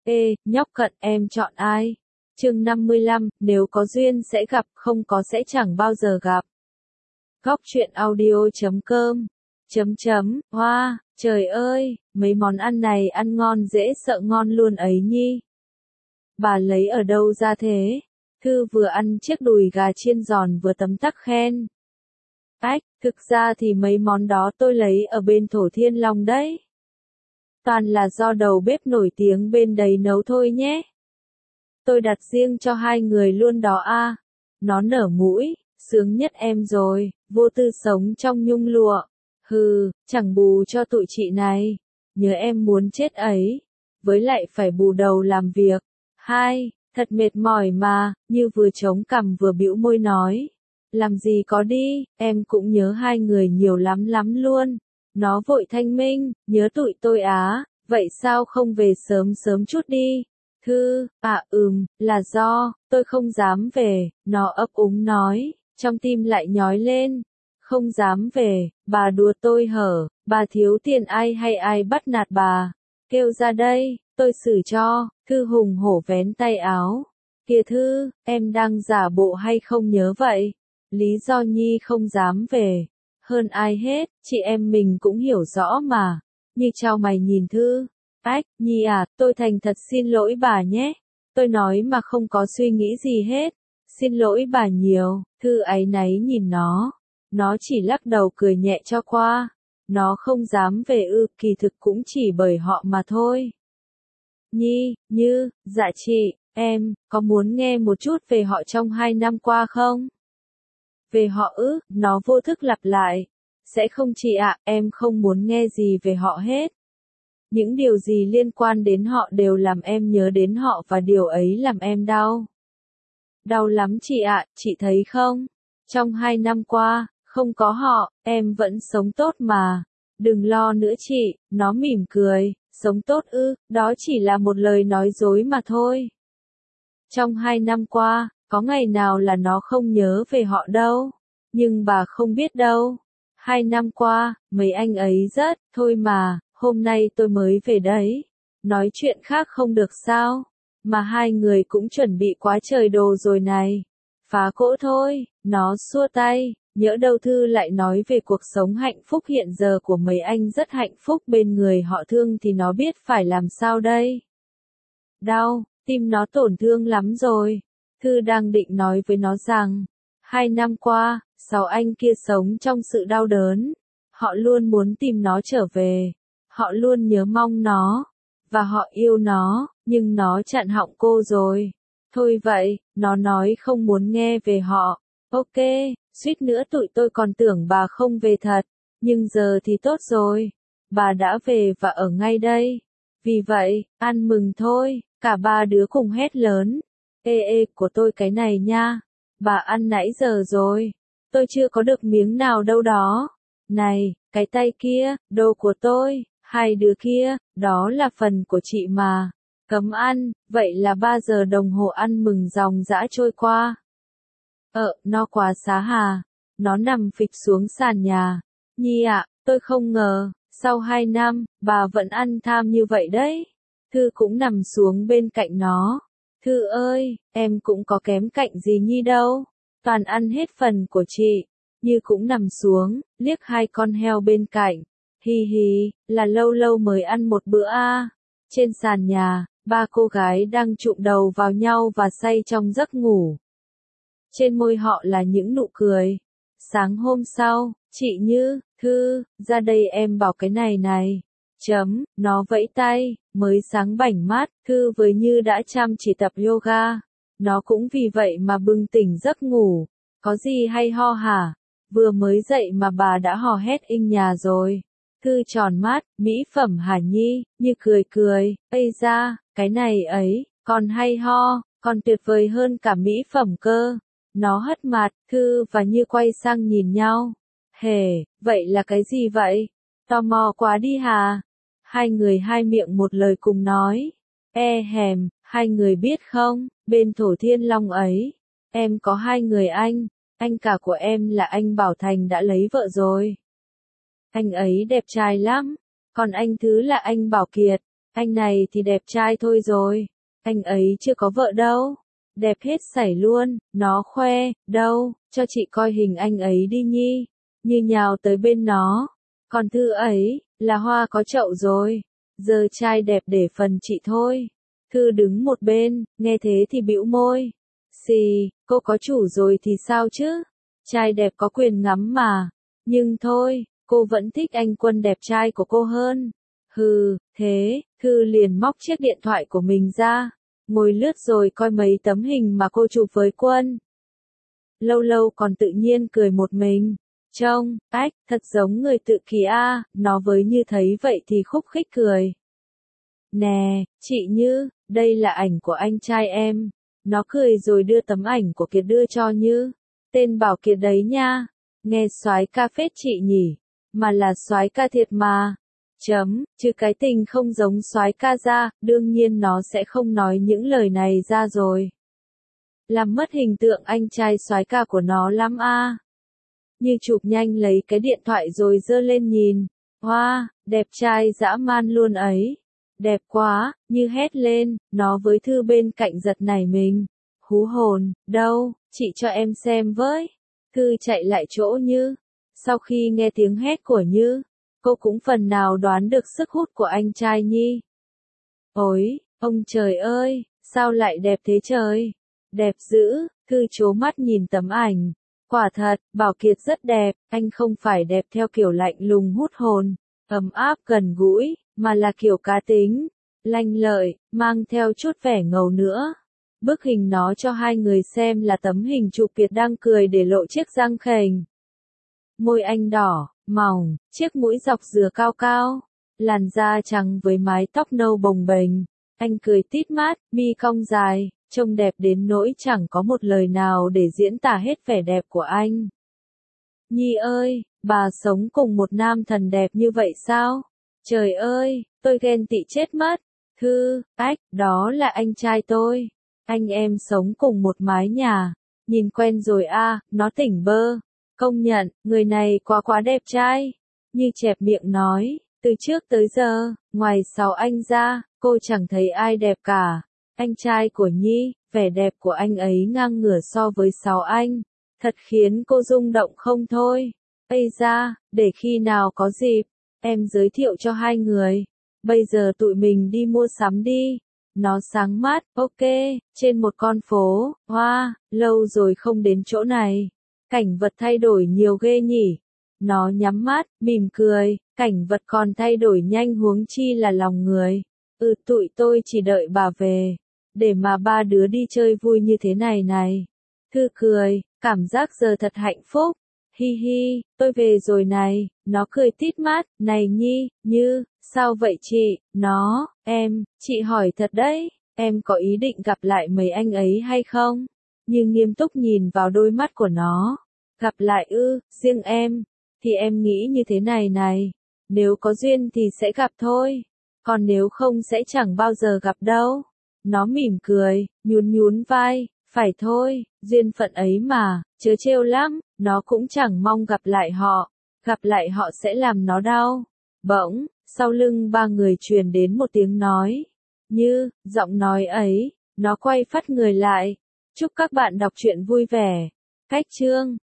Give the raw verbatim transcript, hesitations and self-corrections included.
Ê, nhóc cận em chọn ai? Chương năm mươi lăm, nếu có duyên sẽ gặp, không có sẽ chẳng bao giờ gặp. Góc truyện audio chấm com chấm chấm, hoa, trời ơi, mấy món ăn này ăn ngon dễ sợ ngon luôn ấy nhi. Bà lấy ở đâu ra thế? Thư vừa ăn chiếc đùi gà chiên giòn vừa tấm tắc khen. Ách, thực ra thì mấy món đó tôi lấy ở bên Thổ Thiên Long đấy. Toàn là do đầu bếp nổi tiếng bên đấy nấu thôi nhé. Tôi đặt riêng cho hai người luôn đó a. Nó nở mũi, sướng nhất em rồi, vô tư sống trong nhung lụa. Hừ, chẳng bù cho tụi chị này. Nhớ em muốn chết ấy. Với lại phải bù đầu làm việc. Hai, thật mệt mỏi mà, như vừa chống cằm vừa bĩu môi nói. Làm gì có đi, em cũng nhớ hai người nhiều lắm lắm luôn. Nó vội thanh minh, nhớ tụi tôi á, vậy sao không về sớm sớm chút đi? Thư, à ừm, là do, tôi không dám về, nó ấp úng nói, trong tim lại nhói lên. Không dám về, bà đùa tôi hở, bà thiếu tiền ai hay ai bắt nạt bà. Kêu ra đây, tôi xử cho, Thư hùng hổ vén tay áo. Kìa Thư, em đang giả bộ hay không nhớ vậy? Lý do Nhi không dám về. Hơn ai hết, chị em mình cũng hiểu rõ mà. Nhi chào mày nhìn Thư. Ách, Nhi à, tôi thành thật xin lỗi bà nhé. Tôi nói mà không có suy nghĩ gì hết. Xin lỗi bà nhiều. Thư áy náy nhìn nó. Nó chỉ lắc đầu cười nhẹ cho qua. Nó không dám về ư, kỳ thực cũng chỉ bởi họ mà thôi. Nhi, Như, dạ chị, em, có muốn nghe một chút về họ trong hai năm qua không? Về họ ư, nó vô thức lặp lại. Sẽ không chị ạ, em không muốn nghe gì về họ hết. Những điều gì liên quan đến họ đều làm em nhớ đến họ và điều ấy làm em đau. Đau lắm chị ạ, chị thấy không? Trong hai năm qua, không có họ, em vẫn sống tốt mà. Đừng lo nữa chị, nó mỉm cười, sống tốt ư, đó chỉ là một lời nói dối mà thôi. Trong hai năm qua, có ngày nào là nó không nhớ về họ đâu. Nhưng bà không biết đâu. Hai năm qua, mấy anh ấy rất, thôi mà, hôm nay tôi mới về đấy. Nói chuyện khác không được sao? Mà hai người cũng chuẩn bị quá trời đồ rồi này. Phá cỗ thôi, nó xua tay, nhỡ đâu Thư lại nói về cuộc sống hạnh phúc hiện giờ của mấy anh rất hạnh phúc bên người họ thương thì nó biết phải làm sao đây. Đau, tim nó tổn thương lắm rồi. Thư đang định nói với nó rằng, hai năm qua, sáu anh kia sống trong sự đau đớn. Họ luôn muốn tìm nó trở về. Họ luôn nhớ mong nó. Và họ yêu nó, nhưng nó chặn họng cô rồi. Thôi vậy, nó nói không muốn nghe về họ. Ok, suýt nữa tụi tôi còn tưởng bà không về thật. Nhưng giờ thì tốt rồi. Bà đã về và ở ngay đây. Vì vậy, ăn mừng thôi, cả ba đứa cùng hét lớn. Ê ê, của tôi cái này nha. Bà ăn nãy giờ rồi. Tôi chưa có được miếng nào đâu đó. Này, cái tay kia, đồ của tôi. Hai đứa kia, đó là phần của chị mà. Cấm ăn, vậy là ba giờ đồng hồ ăn mừng dòng dã trôi qua. Ờ, no quá xá hà. Nó nằm phịch xuống sàn nhà. Nhi ạ, tôi không ngờ, sau hai năm, bà vẫn ăn tham như vậy đấy. Thư cũng nằm xuống bên cạnh nó. Thư ơi, em cũng có kém cạnh gì Nhi đâu. Toàn ăn hết phần của chị. Như cũng nằm xuống, liếc hai con heo bên cạnh. Hi hi, là lâu lâu mới ăn một bữa a. À. Trên sàn nhà, ba cô gái đang chụm đầu vào nhau và say trong giấc ngủ. Trên môi họ là những nụ cười. Sáng hôm sau, chị Như, Thư, ra đây em bảo cái này này. Chấm, nó vẫy tay, mới sáng bảnh mát, Thư với Như đã chăm chỉ tập yoga. Nó cũng vì vậy mà bừng tỉnh giấc ngủ. Có gì hay ho hả? Vừa mới dậy mà bà đã hò hét inh nhà rồi. Thư tròn mắt, mỹ phẩm hả Nhi, Như cười cười, ây da, cái này ấy, còn hay ho, còn tuyệt vời hơn cả mỹ phẩm cơ. Nó hất mặt, Thư và Như quay sang nhìn nhau. Hề, vậy là cái gì vậy? Tò mò quá đi hà? Hai người hai miệng một lời cùng nói. E hèm, hai người biết không, bên Thổ Thiên Long ấy, em có hai người anh, anh cả của em là anh Bảo Thành đã lấy vợ rồi. Anh ấy đẹp trai lắm, còn anh thứ là anh Bảo Kiệt. Anh này thì đẹp trai thôi rồi. Anh ấy chưa có vợ đâu. Đẹp hết sảy luôn, nó khoe, đâu, cho chị coi hình anh ấy đi Nhi. Như nhào tới bên nó. Còn Thư ấy, là hoa có chậu rồi. Giờ trai đẹp để phần chị thôi. Thư đứng một bên, nghe thế thì bĩu môi. Xì, cô có chủ rồi thì sao chứ? Trai đẹp có quyền ngắm mà. Nhưng thôi, cô vẫn thích anh Quân đẹp trai của cô hơn. Hừ, thế, Thư liền móc chiếc điện thoại của mình ra. Ngồi lướt rồi coi mấy tấm hình mà cô chụp với Quân. Lâu lâu còn tự nhiên cười một mình. Trông, ách, thật giống người tự kỷ a, nó với Như thấy vậy thì khúc khích cười. Nè, chị Như, đây là ảnh của anh trai em. Nó cười rồi đưa tấm ảnh của Kiệt đưa cho Như. Tên Bảo Kiệt đấy nha. Nghe soái ca phết chị nhỉ. Mà là soái ca thiệt mà. Chấm, chứ cái tình không giống soái ca ra, đương nhiên nó sẽ không nói những lời này ra rồi. Làm mất hình tượng anh trai soái ca của nó lắm a. Như chụp nhanh lấy cái điện thoại rồi giơ lên nhìn. Hoa, wow, đẹp trai dã man luôn ấy. Đẹp quá, Như hét lên, nó với Thư bên cạnh giật nảy mình. Hú hồn, đâu, chị cho em xem với. Thư chạy lại chỗ Như. Sau khi nghe tiếng hét của Như, cô cũng phần nào đoán được sức hút của anh trai Nhi. Ôi, ông trời ơi, sao lại đẹp thế trời? Đẹp dữ, Thư trố mắt nhìn tấm ảnh. Quả thật, Bảo Kiệt rất đẹp, anh không phải đẹp theo kiểu lạnh lùng hút hồn, ấm áp gần gũi, mà là kiểu cá tính, lanh lợi, mang theo chút vẻ ngầu nữa. Bức hình nó cho hai người xem là tấm hình chụp Kiệt đang cười để lộ chiếc răng khểnh. Môi anh đỏ, mỏng, chiếc mũi dọc dừa cao cao, làn da trắng với mái tóc nâu bồng bềnh. Anh cười tít mát, mi cong dài, trông đẹp đến nỗi chẳng có một lời nào để diễn tả hết vẻ đẹp của anh. Nhi ơi, bà sống cùng một nam thần đẹp như vậy sao? Trời ơi, tôi ghen tị chết mất. Thư, ách, đó là anh trai tôi. Anh em sống cùng một mái nhà. Nhìn quen rồi a, à, nó tỉnh bơ. Công nhận, người này quá quá đẹp trai. Như chẹp miệng nói, từ trước tới giờ, ngoài sáu anh ra, cô chẳng thấy ai đẹp cả. Anh trai của Nhi, vẻ đẹp của anh ấy ngang ngửa so với sáu anh. Thật khiến cô rung động không thôi. Ây da, để khi nào có dịp, em giới thiệu cho hai người. Bây giờ tụi mình đi mua sắm đi. Nó sáng mắt, ok, trên một con phố, hoa, wow, lâu rồi không đến chỗ này. Cảnh vật thay đổi nhiều ghê nhỉ. Nó nhắm mắt, mỉm cười, cảnh vật còn thay đổi nhanh huống chi là lòng người. Ừ, tụi tôi chỉ đợi bà về, để mà ba đứa đi chơi vui như thế này này. Thư cười, cảm giác giờ thật hạnh phúc. Hi hi, tôi về rồi này, nó cười tít mắt, này Nhi, Như, sao vậy chị, nó, em, chị hỏi thật đấy, em có ý định gặp lại mấy anh ấy hay không? Như nghiêm túc nhìn vào đôi mắt của nó, gặp lại ư, riêng em, thì em nghĩ như thế này này, nếu có duyên thì sẽ gặp thôi, còn nếu không sẽ chẳng bao giờ gặp đâu. Nó mỉm cười, nhún nhún vai, phải thôi, duyên phận ấy mà, chớ trêu lắm, nó cũng chẳng mong gặp lại họ, gặp lại họ sẽ làm nó đau. Bỗng, sau lưng ba người truyền đến một tiếng nói, Như, giọng nói ấy, nó quay phắt người lại, chúc các bạn đọc truyện vui vẻ. Cách chương